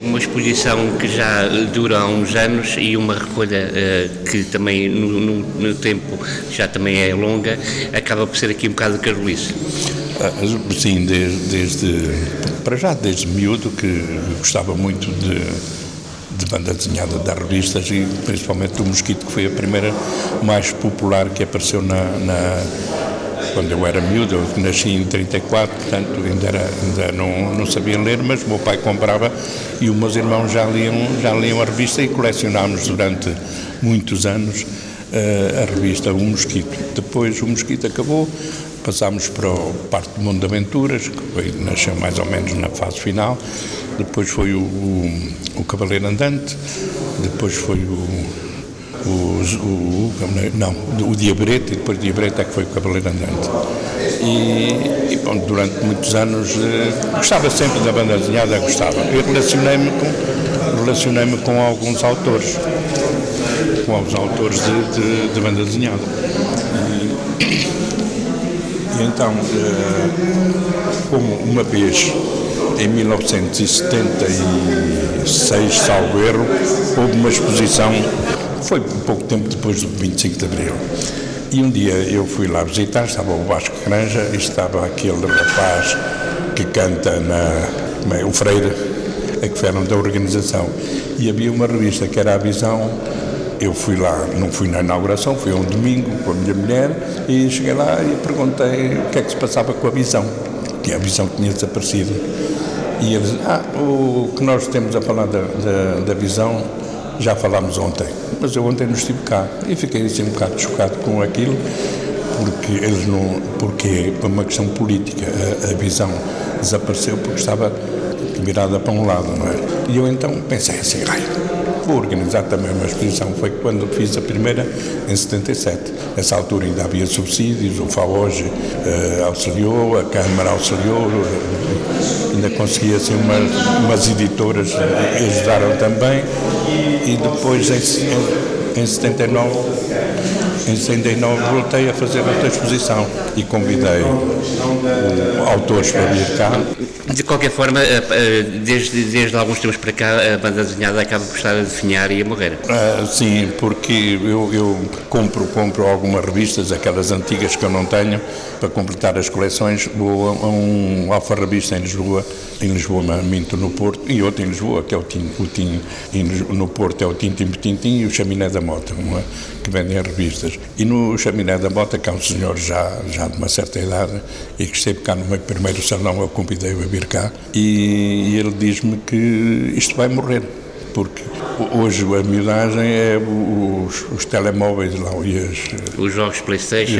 Uma exposição que já dura há uns anos e uma recolha que também no tempo já também é longa, acaba por ser aqui um bocado de carolice. Sim, desde miúdo que gostava muito de banda desenhada das revistas e principalmente do Mosquito, que foi a primeira mais popular que apareceu quando eu era miúdo. Eu nasci em 34, portanto ainda não sabia ler, mas o meu pai comprava e os meus irmãos já liam a revista e colecionámos durante muitos anos a revista O Mosquito. Depois o Mosquito acabou, passámos para a parte do Mundo de Aventuras, que nasceu mais ou menos na fase final. Depois foi o Cavaleiro Andante, depois foi o Diabrete, e depois do Diabrete é que foi o Cavaleiro Andante. E bom, durante muitos anos gostava sempre da banda desenhada, gostava. Eu relacionei-me com alguns autores, de banda desenhada. E então, como uma vez, em 1976, salvo erro, houve uma exposição, foi pouco tempo depois do 25 de Abril, e um dia eu fui lá visitar, estava o Vasco Granja e estava aquele rapaz que canta o Freire, que eram da organização, e havia uma revista que era a Visão. Eu fui lá, não fui na inauguração, fui um domingo com a minha mulher e cheguei lá e perguntei o que é que se passava com a Visão, que a Visão tinha desaparecido. E eles, o que nós temos a falar da Visão, já falámos ontem, mas eu ontem não estive cá e fiquei assim um bocado chocado com aquilo, porque por uma questão política a Visão desapareceu porque estava virada para um lado, não é? E eu então pensei assim, vou organizar também uma exposição. Foi quando fiz a primeira, em 77. Nessa altura ainda havia subsídios, o FAOJ auxiliou, a Câmara auxiliou, ainda consegui assim umas editoras ajudaram também, e depois em 79 voltei a fazer outra exposição e convidei autores para vir cá. De qualquer forma, desde alguns tempos para cá, a banda desenhada acaba por estar a definhar e a morrer. Sim, porque eu compro algumas revistas, aquelas antigas que eu não tenho, para completar as coleções. Vou a um alfarrabista em Lisboa, minto, no Porto, e outro em Lisboa, que é o Tinho, e no Porto é o Tintim e o Chaminé da Mota, que vendem as revistas. E no Chaminé da Mota, que é um senhor já de uma certa idade, e que esteve cá no meu primeiro salão, eu convidei-o a vir cá, e ele diz-me que isto vai morrer, porque hoje a miudagem é os telemóveis lá e os jogos PlayStation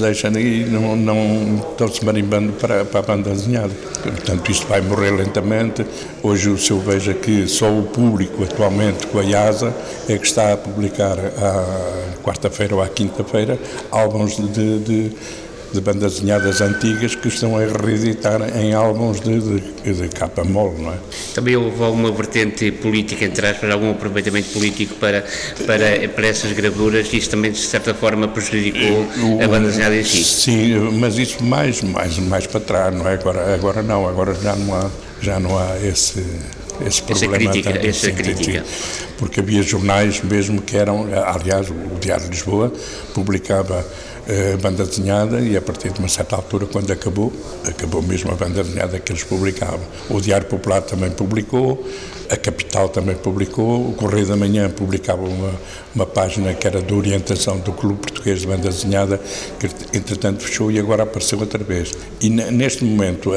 e não estão-se marimbando para a banda desenhada. Portanto, isto vai morrer lentamente. Hoje o senhor veja que só o público atualmente com a IASA é que está a publicar à quarta-feira ou à quinta-feira álbuns de bandas desenhadas antigas que estão a reeditar em álbuns de capa mole, não é? Também houve alguma vertente política, entre aspas, algum aproveitamento político para essas gravuras, e isso também de certa forma prejudicou a banda desenhada em si? Sim, mas isso mais para trás, não é? Agora não, agora já não há esse problema. Essa crítica. Porque havia jornais mesmo que eram, aliás, o Diário de Lisboa publicava banda desenhada, e a partir de uma certa altura, quando acabou mesmo a banda desenhada que eles publicavam. O Diário Popular também publicou, a Capital também publicou, o Correio da Manhã publicava uma página que era de orientação do Clube Português de Banda Desenhada, que entretanto fechou e agora apareceu outra vez. E neste momento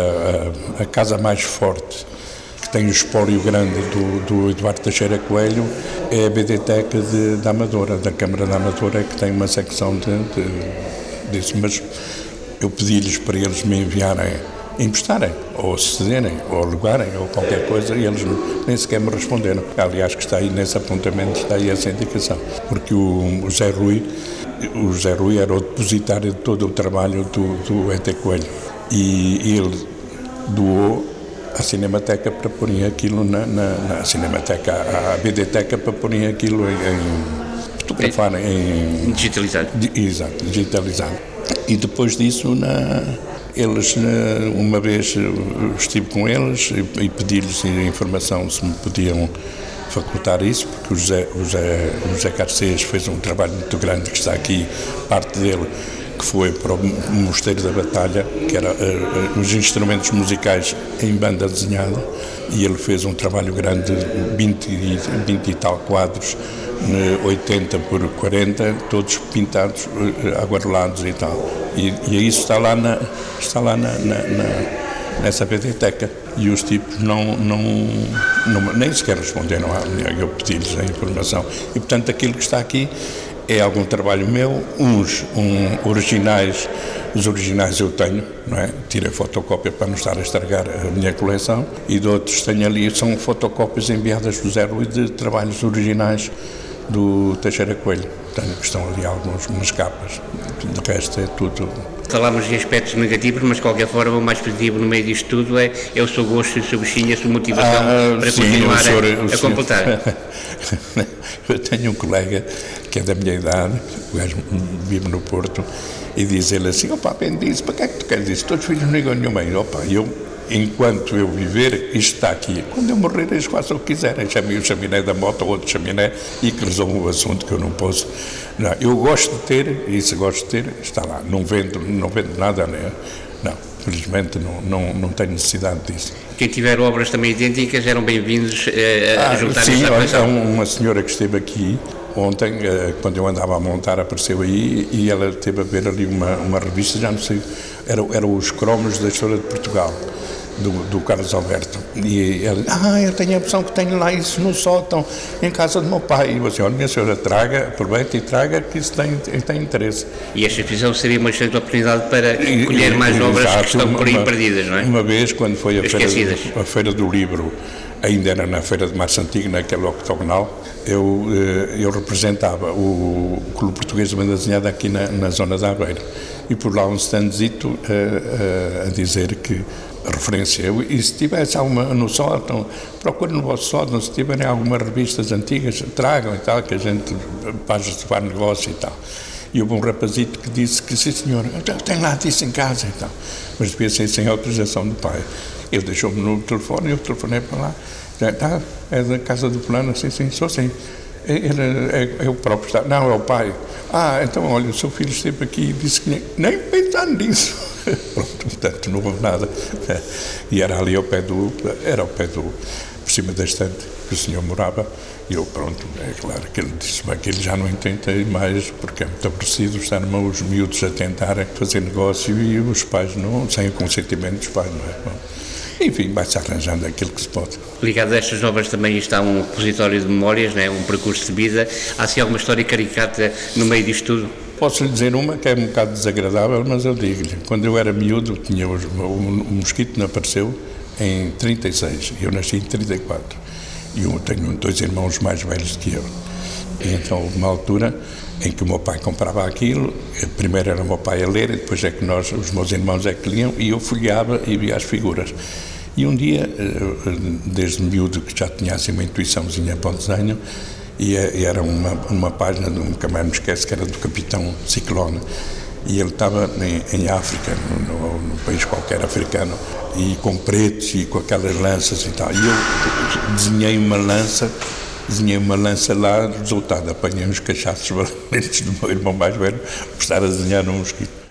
a casa mais forte, tem o espólio grande do Eduardo Teixeira Coelho, é a BDTEC da Amadora, da Câmara da Amadora, que tem uma secção disso, mas eu pedi-lhes para eles me enviarem, emprestarem, ou cederem, ou alugarem, ou qualquer coisa, e eles nem sequer me responderam. Aliás, que está aí nesse apontamento, está aí essa indicação, porque o Zé Rui era o depositário de todo o trabalho do ET Coelho, e ele doou à Cinemateca para porem aquilo na Cinemateca, à BDTeca para porem aquilo em fotografar, em digitalizado. Exato, digitalizado. E depois disso Eles, uma vez estive com eles e pedi-lhes informação se me podiam facultar isso, porque o José Garcês fez um trabalho muito grande que está aqui, parte dele, que foi para o Mosteiro da Batalha, que era os instrumentos musicais em banda desenhada, e ele fez um trabalho grande, 20 e tal quadros, 80 por 40, todos pintados, aguarelados e tal. E isso está lá nessa biblioteca. E os tipos nem sequer responderam a eu pedi-lhes a informação. E, portanto, aquilo que está aqui é algum trabalho meu, os originais eu tenho, não é? Tirei fotocópia para não estar a estragar a minha coleção, e de outros tenho ali, são fotocópias enviadas do Zé Rui de trabalhos originais do Teixeira Coelho. Tenho que estão ali alguns nas capas, de resto é tudo. Falámos em aspectos negativos, mas de qualquer forma o mais positivo no meio disto tudo é o seu gosto, o seu bichinho, a sua motivação para sim, continuar a completar. Eu tenho um colega que é da minha idade, o gajo vive no Porto, e diz ele assim: opa, bem disso, para que é que tu queres isso? Todos filhos não ligam nenhuma. Opa, enquanto eu viver, isto está aqui. Quando eu morrer, eles façam o que quiserem. Chamem o chaminé da moto ou outro chaminé e que resolvam o assunto, que eu não posso. Não, eu gosto de ter, e se gosto de ter, está lá. Não vendo nada, né? Não, felizmente não tenho necessidade disso. Quem tiver obras também idênticas eram bem-vindos a juntar-se sim, à coleção. Uma senhora que esteve aqui ontem, quando eu andava a montar, apareceu aí e ela esteve a ver ali uma revista, já não sei, eram os cromos da história de Portugal, do Carlos Alberto. E ela disse: eu tenho a opção que tenho lá isso no sótão, em casa do meu pai. E eu disse: olha, minha senhora, traga, aproveita e traga, que isso tem interesse. E esta exposição seria uma excelente oportunidade para colher mais obras que estão por aí perdidas, não é? Uma vez, quando foi a feira do livro, ainda era na Feira de Março Antigo, naquele octogonal, eu representava o Clube Português de Banda Desenhada aqui na zona da Aveiro. E por lá um standzito a dizer que a referência, e se tivesse alguma no sótão, procure no vosso sótão, se tiverem algumas revistas antigas, tragam e tal, que a gente faz negócio e tal. E houve um rapazito que disse que, sim senhor, eu tenho lá disso em casa e tal, mas devia ser sem autorização do pai. Ele deixou-me no telefone, eu telefonei para lá, é da casa do fulano, sim, sou sim. É o próprio Estado. Não, é o pai. Então, olha, o seu filho esteve aqui e disse que nem pensar nisso. Pronto, portanto, não houve nada. E era ali ao pé por cima da estante que o senhor morava. E eu, pronto, é claro que ele disse que ele já não intentei mais, porque é muito aborrecido estar os miúdos a tentarem fazer negócio e os pais não, sem o consentimento dos pais, não é? Bom, enfim, vai-se arranjando aquilo que se pode. Ligado a estas obras também está um repositório de memórias, né? Um percurso de vida. Há assim alguma história caricata no meio disto tudo? Posso lhe dizer uma que é um bocado desagradável, mas eu digo-lhe. Quando eu era miúdo, o mosquito não apareceu em 36, eu nasci em 34. E eu tenho 2 irmãos mais velhos que eu. E então houve uma altura em que o meu pai comprava aquilo, primeiro era o meu pai a ler, e depois é que os meus irmãos é que liam, e eu folheava e via as figuras. E um dia, desde miúdo, que já tinha assim uma intuiçãozinha para o desenho, e era uma página, nunca mais me esqueço, que era do Capitão Ciclone, e ele estava em África, num país qualquer africano, e com pretos e com aquelas lanças e tal. E eu desenhei uma lança lá, resultado, apanhei uns cachaços valentes do meu irmão mais velho por estar a desenhar num mosquito.